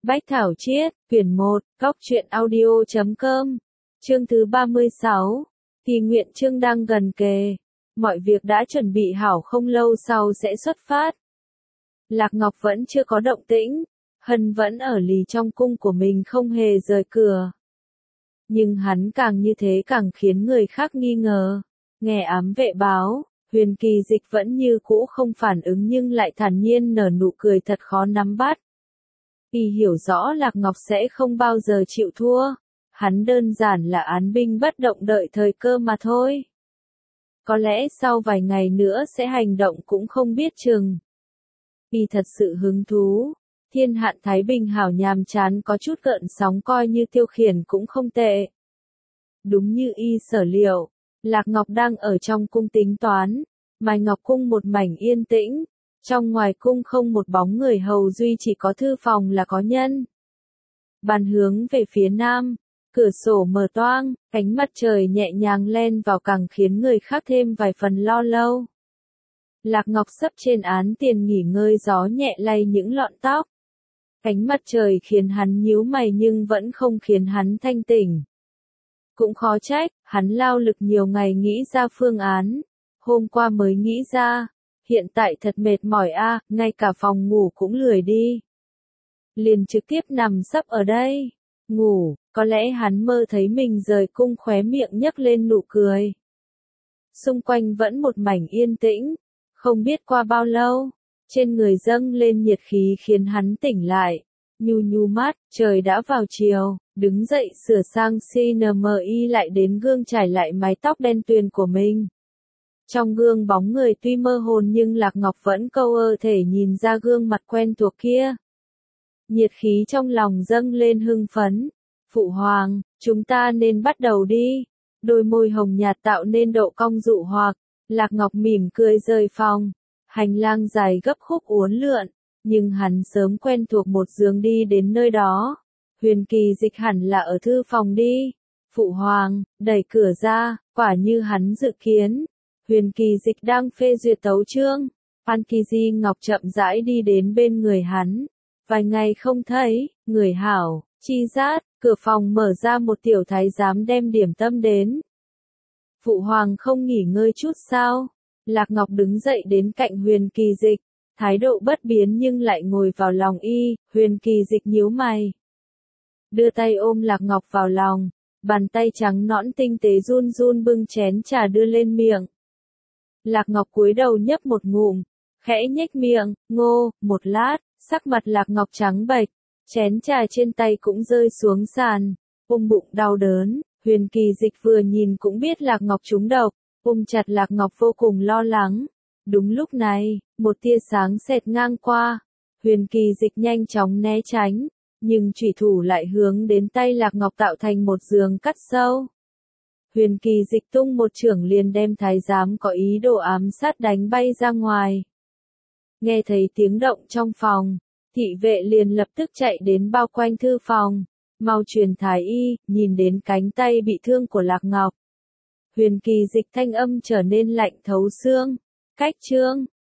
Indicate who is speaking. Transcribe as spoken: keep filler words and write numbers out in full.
Speaker 1: Bách Thảo Chiết, quyển một, góc truyện audio chấm com, chương thứ ba mươi sáu, kỳ nguyện chương đang gần kề, mọi việc đã chuẩn bị hảo không lâu sau sẽ xuất phát. Lạc Ngọc vẫn chưa có động tĩnh, Hân vẫn ở lì trong cung của mình không hề rời cửa. Nhưng hắn càng như thế càng khiến người khác nghi ngờ, nghe ám vệ báo, Huyền Kỳ Dịch vẫn như cũ không phản ứng nhưng lại thản nhiên nở nụ cười thật khó nắm bắt. Y hiểu rõ Lạc Ngọc sẽ không bao giờ chịu thua, hắn đơn giản là án binh bất động đợi thời cơ mà thôi. Có lẽ sau vài ngày nữa sẽ hành động cũng không biết chừng. Y thật sự hứng thú, thiên hạn Thái Bình hảo nhàm chán có chút gợn sóng coi như tiêu khiển cũng không tệ. Đúng như y sở liệu, Lạc Ngọc đang ở trong cung tính toán, Mai Ngọc cung một mảnh yên tĩnh. Trong ngoài cung không một bóng người hầu duy chỉ có thư phòng là có nhân. Bàn hướng về phía nam, cửa sổ mở toang, ánh mặt trời nhẹ nhàng len vào càng khiến người khác thêm vài phần lo lâu. Lạc Ngọc sấp trên án tiền nghỉ ngơi gió nhẹ lay những lọn tóc. Ánh mặt trời khiến hắn nhíu mày nhưng vẫn không khiến hắn thanh tỉnh. Cũng khó trách, hắn lao lực nhiều ngày nghĩ ra phương án, hôm qua mới nghĩ ra. Hiện tại thật mệt mỏi a, à, ngay cả phòng ngủ cũng lười đi. Liền trực tiếp nằm sấp ở đây, ngủ, có lẽ hắn mơ thấy mình rời cung khóe miệng nhấc lên nụ cười. Xung quanh vẫn một mảnh yên tĩnh, không biết qua bao lâu, trên người dâng lên nhiệt khí khiến hắn tỉnh lại, nhu nhu mắt, trời đã vào chiều, đứng dậy sửa sang xê en em i lại đến gương trải lại mái tóc đen tuyền của mình. Trong gương bóng người tuy mơ hồ nhưng Lạc Ngọc vẫn câu ơ thể nhìn ra gương mặt quen thuộc kia. Nhiệt khí trong lòng dâng lên hưng phấn. Phụ hoàng, chúng ta nên bắt đầu đi. Đôi môi hồng nhạt tạo nên độ cong dụ hoặc. Lạc Ngọc mỉm cười rời phòng. Hành lang dài gấp khúc uốn lượn. Nhưng hắn sớm quen thuộc một giường đi đến nơi đó. Huyền Kỳ Dịch hẳn là ở thư phòng đi. Phụ hoàng, đẩy cửa ra, quả như hắn dự kiến. Huyền Kỳ Dịch đang phê duyệt tấu chương, Phan Kỳ Di Ngọc chậm rãi đi đến bên người hắn. Vài ngày không thấy, người hảo, chi rát, cửa phòng mở ra một tiểu thái giám đem điểm tâm đến. Phụ hoàng không nghỉ ngơi chút sao? Lạc Ngọc đứng dậy đến cạnh Huyền Kỳ Dịch, thái độ bất biến nhưng lại ngồi vào lòng y, Huyền Kỳ Dịch nhíu mày. Đưa tay ôm Lạc Ngọc vào lòng, bàn tay trắng nõn tinh tế run run bưng chén trà đưa lên miệng. Lạc Ngọc cúi đầu nhấp một ngụm, khẽ nhếch miệng, ngô, một lát, sắc mặt Lạc Ngọc trắng bệch, chén trà trên tay cũng rơi xuống sàn, ôm bụng đau đớn, Huyền Kỳ Dịch vừa nhìn cũng biết Lạc Ngọc trúng độc, ôm chặt Lạc Ngọc vô cùng lo lắng. Đúng lúc này, một tia sáng xẹt ngang qua, Huyền Kỳ Dịch nhanh chóng né tránh, nhưng chủy thủ lại hướng đến tay Lạc Ngọc tạo thành một đường cắt sâu. Huyền Kỳ Dịch tung một chưởng liền đem thái giám có ý đồ ám sát đánh bay ra ngoài. Nghe thấy tiếng động trong phòng, thị vệ liền lập tức chạy đến bao quanh thư phòng, mau truyền thái y, nhìn đến cánh tay bị thương của Lạc Ngọc. Huyền Kỳ Dịch thanh âm trở nên lạnh thấu xương, cách chương,